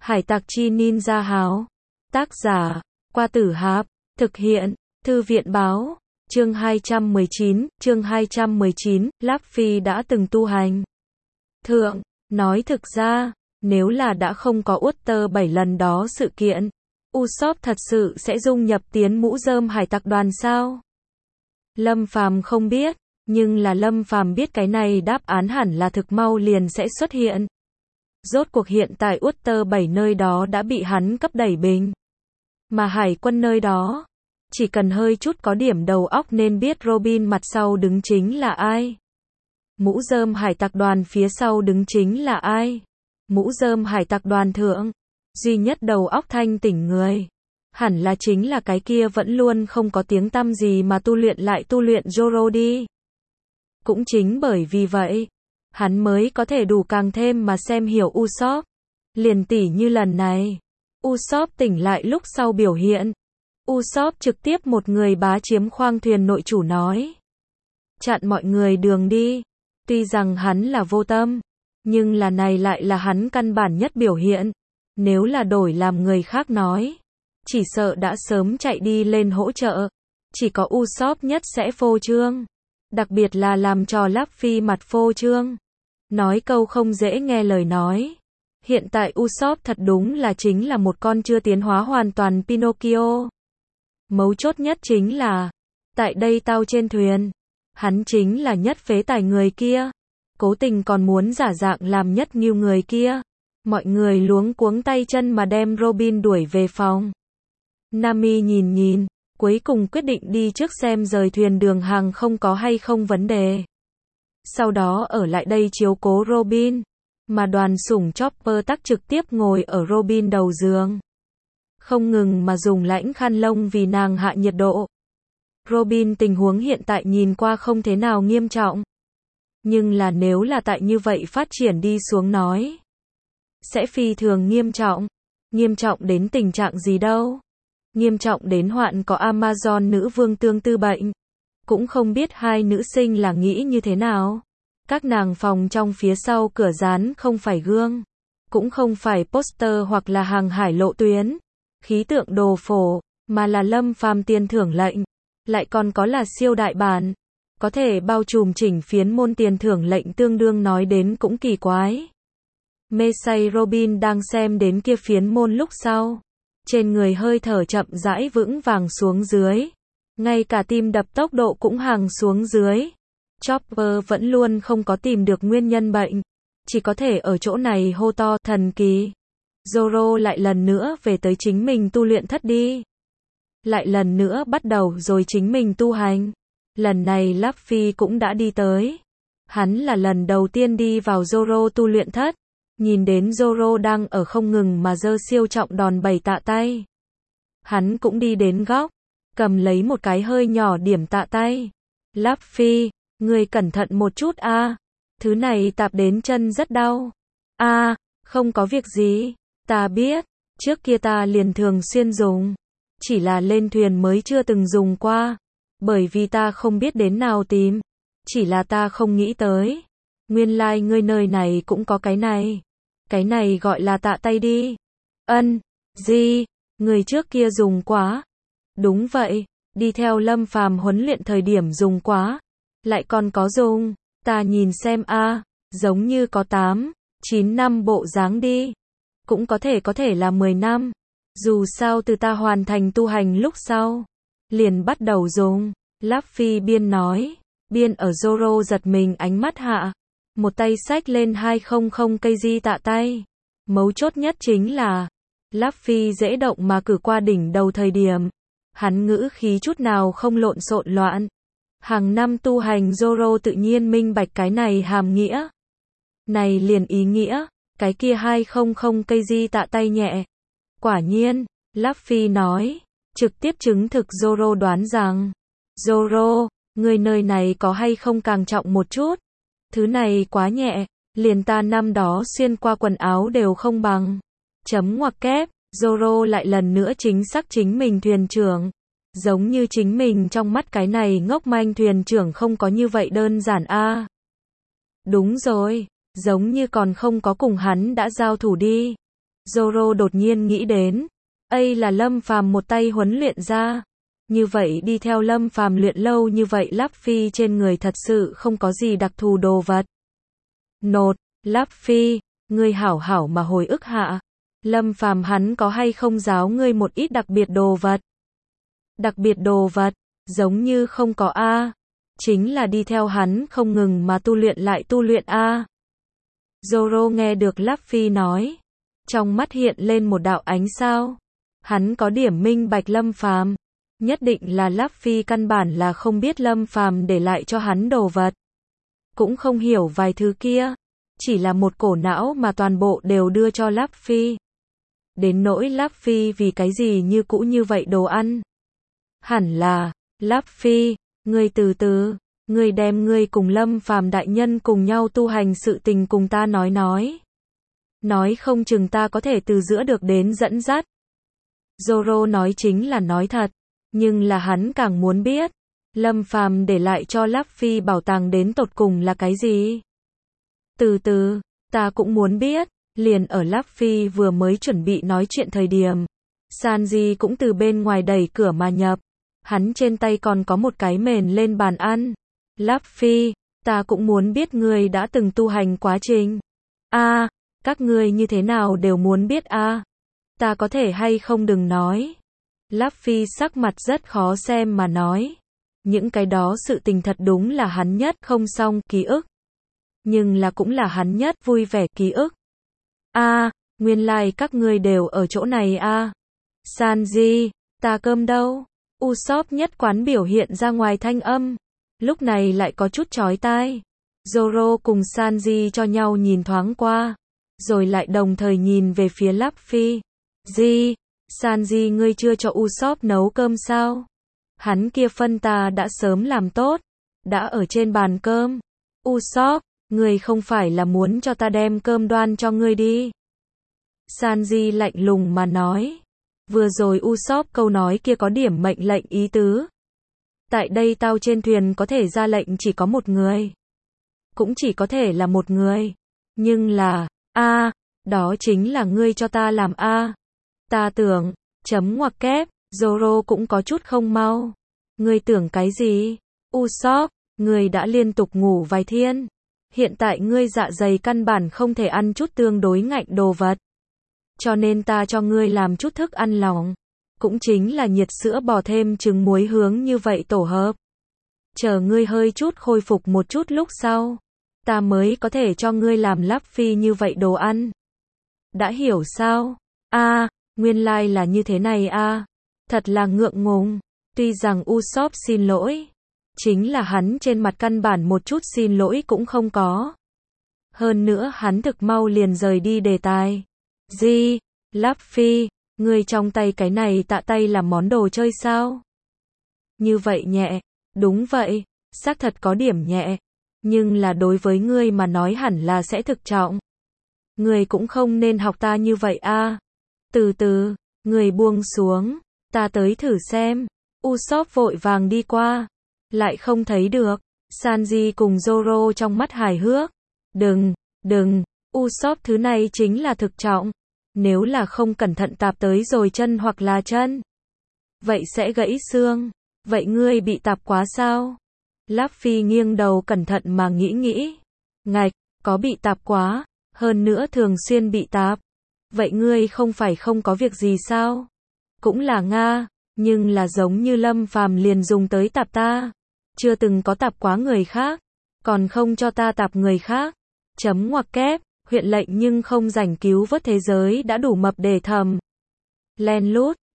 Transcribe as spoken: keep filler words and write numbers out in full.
Hải tặc chi ninja háo. Tác giả, Qua Tử Hạp. Thực hiện, Thư viện báo. Chương hai trăm mười chín, chương hai trăm mười chín, Luffy đã từng tu hành. Thượng, nói thực ra, nếu là đã không có Utter bảy lần đó sự kiện, Usopp thật sự sẽ dung nhập tiến mũ rơm hải tặc đoàn sao? Lâm Phàm không biết, nhưng là Lâm Phàm biết cái này đáp án hẳn là thực mau liền sẽ xuất hiện. Rốt cuộc hiện tại Utter bảy nơi đó đã bị hắn cấp đẩy bình. Mà hải quân nơi đó, chỉ cần hơi chút có điểm đầu óc nên biết Robin mặt sau đứng chính là ai. Mũ rơm hải tặc đoàn phía sau đứng chính là ai. Mũ rơm hải tặc đoàn thượng, duy nhất đầu óc thanh tỉnh người, hẳn là chính là cái kia vẫn luôn không có tiếng tăm gì mà tu luyện lại tu luyện Zoro đi. Cũng chính bởi vì vậy, hắn mới có thể đủ càng thêm mà xem hiểu Usopp. Liền tỉ như lần này, Usopp tỉnh lại lúc sau biểu hiện. Usopp trực tiếp một người bá chiếm khoang thuyền nội chủ nói. Chặn mọi người đường đi. Tuy rằng hắn là vô tâm, nhưng là này lại là hắn căn bản nhất biểu hiện. Nếu là đổi làm người khác nói, chỉ sợ đã sớm chạy đi lên hỗ trợ. Chỉ có Usopp nhất sẽ phô trương. Đặc biệt là làm trò Luffy mặt phô trương. Nói câu không dễ nghe lời nói. Hiện tại Usopp thật đúng là chính là một con chưa tiến hóa hoàn toàn Pinocchio. Mấu chốt nhất chính là, tại đây tao trên thuyền, hắn chính là nhất phế tài người kia. Cố tình còn muốn giả dạng làm nhất nghiêu người kia. Mọi người luống cuống tay chân mà đem Robin đuổi về phòng. Nami nhìn nhìn, cuối cùng quyết định đi trước xem rời thuyền đường hàng không có hay không vấn đề. Sau đó ở lại đây chiếu cố Robin. Mà đoàn sủng Chopper tắc trực tiếp ngồi ở Robin đầu giường. Không ngừng mà dùng lãnh khăn lông vì nàng hạ nhiệt độ. Robin tình huống hiện tại nhìn qua không thế nào nghiêm trọng. Nhưng là nếu là tại như vậy phát triển đi xuống nói, sẽ phi thường nghiêm trọng. Nghiêm trọng đến tình trạng gì đâu. Nghiêm trọng đến hoạn có Amazon nữ vương tương tư bệnh. Cũng không biết hai nữ sinh là nghĩ như thế nào. Các nàng phòng trong phía sau cửa dán không phải gương, cũng không phải poster hoặc là hàng hải lộ tuyến, khí tượng đồ phổ, mà là Lâm Phàm tiền thưởng lệnh, lại còn có là siêu đại bản, có thể bao trùm chỉnh phiến môn tiền thưởng lệnh tương đương nói đến cũng kỳ quái. Mê say Robin đang xem đến kia phiến môn lúc sau, trên người hơi thở chậm rãi vững vàng xuống dưới, ngay cả tim đập tốc độ cũng hàng xuống dưới. Chopper vẫn luôn không có tìm được nguyên nhân bệnh, chỉ có thể ở chỗ này hô to thần kỳ. Zoro lại lần nữa về tới chính mình tu luyện thất đi. Lại lần nữa bắt đầu rồi chính mình tu hành. Lần này Luffy cũng đã đi tới. Hắn là lần đầu tiên đi vào Zoro tu luyện thất. Nhìn đến Zoro đang ở không ngừng mà giơ siêu trọng đòn bẩy tạ tay. Hắn cũng đi đến góc, cầm lấy một cái hơi nhỏ điểm tạ tay. Luffy, người cẩn thận một chút a, à. Thứ này tạp đến chân rất đau. A, à, không có việc gì, ta biết, trước kia ta liền thường xuyên dùng, chỉ là lên thuyền mới chưa từng dùng qua, bởi vì ta không biết đến nào tìm, chỉ là ta không nghĩ tới, nguyên lai like ngươi nơi này cũng có cái này, cái này gọi là tạ tay đi. Ân, gì, người trước kia dùng quá. Đúng vậy, đi theo Lâm Phàm huấn luyện thời điểm dùng quá. Lại còn có dùng, ta nhìn xem a, à, giống như có tám, chín năm bộ dáng đi. Cũng có thể có thể là mười năm. Dù sao từ ta hoàn thành tu hành lúc sau, liền bắt đầu dùng. Luffy biên nói, biên ở Zoro giật mình ánh mắt hạ. Một tay xách lên hai trăm cây di tạ tay. Mấu chốt nhất chính là, Luffy dễ động mà cử qua đỉnh đầu thời điểm. Hắn ngữ khí chút nào không lộn xộn loạn. Hàng năm tu hành Zoro tự nhiên minh bạch cái này hàm nghĩa. Này liền ý nghĩa, cái kia hai trăm cây di tạ tay nhẹ. Quả nhiên, Luffy nói, trực tiếp chứng thực Zoro đoán rằng, Zoro, người nơi này có hay không càng trọng một chút. Thứ này quá nhẹ, liền ta năm đó xuyên qua quần áo đều không bằng. Chấm ngoặc kép, Zoro lại lần nữa chính xác chính mình thuyền trưởng. Giống như chính mình trong mắt cái này ngốc manh thuyền trưởng không có như vậy đơn giản a. À. Đúng rồi, giống như còn không có cùng hắn đã giao thủ đi. Zoro đột nhiên nghĩ đến, ấy là Lâm Phàm một tay huấn luyện ra. Như vậy đi theo Lâm Phàm luyện lâu như vậy Luffy trên người thật sự không có gì đặc thù đồ vật. Nột, Luffy, ngươi hảo hảo mà hồi ức hạ. Lâm Phàm hắn có hay không giáo ngươi một ít đặc biệt đồ vật? Đặc biệt đồ vật, giống như không có a. Chính là đi theo hắn không ngừng mà tu luyện lại tu luyện a. Zoro nghe được Luffy nói, trong mắt hiện lên một đạo ánh sao. Hắn có điểm minh bạch Lâm Phàm, nhất định là Luffy căn bản là không biết Lâm Phàm để lại cho hắn đồ vật, cũng không hiểu vài thứ kia, chỉ là một cổ não mà toàn bộ đều đưa cho Luffy. Đến nỗi Luffy vì cái gì như cũ như vậy đồ ăn? Hẳn là, Luffy, ngươi từ từ, ngươi đem ngươi cùng Lâm Phàm đại nhân cùng nhau tu hành sự tình cùng ta nói nói. Nói không chừng ta có thể từ giữa được đến dẫn dắt. Zoro nói chính là nói thật, nhưng là hắn càng muốn biết, Lâm Phàm để lại cho Luffy bảo tàng đến tột cùng là cái gì. Từ từ, ta cũng muốn biết. Liền ở Luffy vừa mới chuẩn bị nói chuyện thời điểm, Sanji cũng từ bên ngoài đẩy cửa mà nhập. Hắn trên tay còn có một cái mền lên bàn ăn. Luffy, ta cũng muốn biết ngươi đã từng tu hành quá trình. A, à, các ngươi như thế nào đều muốn biết a. À. Ta có thể hay không đừng nói. Luffy sắc mặt rất khó xem mà nói. Những cái đó sự tình thật đúng là hắn nhất không xong ký ức. Nhưng là cũng là hắn nhất vui vẻ ký ức. A, à, nguyên lai like các ngươi đều ở chỗ này a. À. Sanji, ta cơm đâu? Usopp nhất quán biểu hiện ra ngoài thanh âm, lúc này lại có chút chói tai. Zoro cùng Sanji cho nhau nhìn thoáng qua, rồi lại đồng thời nhìn về phía Luffy. Gì? Sanji ngươi chưa cho Usopp nấu cơm sao? Hắn kia phân ta đã sớm làm tốt, đã ở trên bàn cơm. Usopp, ngươi không phải là muốn cho ta đem cơm đoan cho ngươi đi? Sanji lạnh lùng mà nói. Vừa rồi Usopp câu nói kia có điểm mệnh lệnh ý tứ. Tại đây tao trên thuyền có thể ra lệnh chỉ có một người. Cũng chỉ có thể là một người. Nhưng là, a, à, đó chính là ngươi cho ta làm a. À. Ta tưởng, chấm ngoặc kép, Zoro cũng có chút không mau. Ngươi tưởng cái gì? Usopp, ngươi đã liên tục ngủ vài thiên. Hiện tại ngươi dạ dày căn bản không thể ăn chút tương đối ngạnh đồ vật. Cho nên ta cho ngươi làm chút thức ăn lỏng. Cũng chính là nhiệt sữa bò thêm trứng muối hướng như vậy tổ hợp. Chờ ngươi hơi chút khôi phục một chút lúc sau. Ta mới có thể cho ngươi làm Luffy như vậy đồ ăn. Đã hiểu sao? A, à, nguyên lai like là như thế này a. À. Thật là ngượng ngùng. Tuy rằng Usopp xin lỗi. Chính là hắn trên mặt căn bản một chút xin lỗi cũng không có. Hơn nữa hắn thực mau liền rời đi đề tài. Gì? Luffy, ngươi trong tay cái này tạ tay là món đồ chơi sao? Như vậy nhẹ. Đúng vậy, xác thật có điểm nhẹ. Nhưng là đối với ngươi mà nói hẳn là sẽ thực trọng. Ngươi cũng không nên học ta như vậy a. À. Từ từ, ngươi buông xuống, ta tới thử xem. Usopp vội vàng đi qua, lại không thấy được. Sanji cùng Zoro trong mắt hài hước. Đừng, đừng, Usopp thứ này chính là thực trọng. Nếu là không cẩn thận tạp tới rồi chân hoặc là chân, vậy sẽ gãy xương. Vậy ngươi bị tạp quá sao? Luffy nghiêng đầu cẩn thận mà nghĩ nghĩ. Ngạch, có bị tạp quá, hơn nữa thường xuyên bị tạp. Vậy ngươi không phải không có việc gì sao? Cũng là Nga, nhưng là giống như Lâm Phàm liền dùng tới tạp ta. Chưa từng có tạp quá người khác, còn không cho ta tạp người khác. Chấm ngoặc kép. Huyện lệnh nhưng không rảnh cứu vớt thế giới đã đủ mập để thầm. Len lút,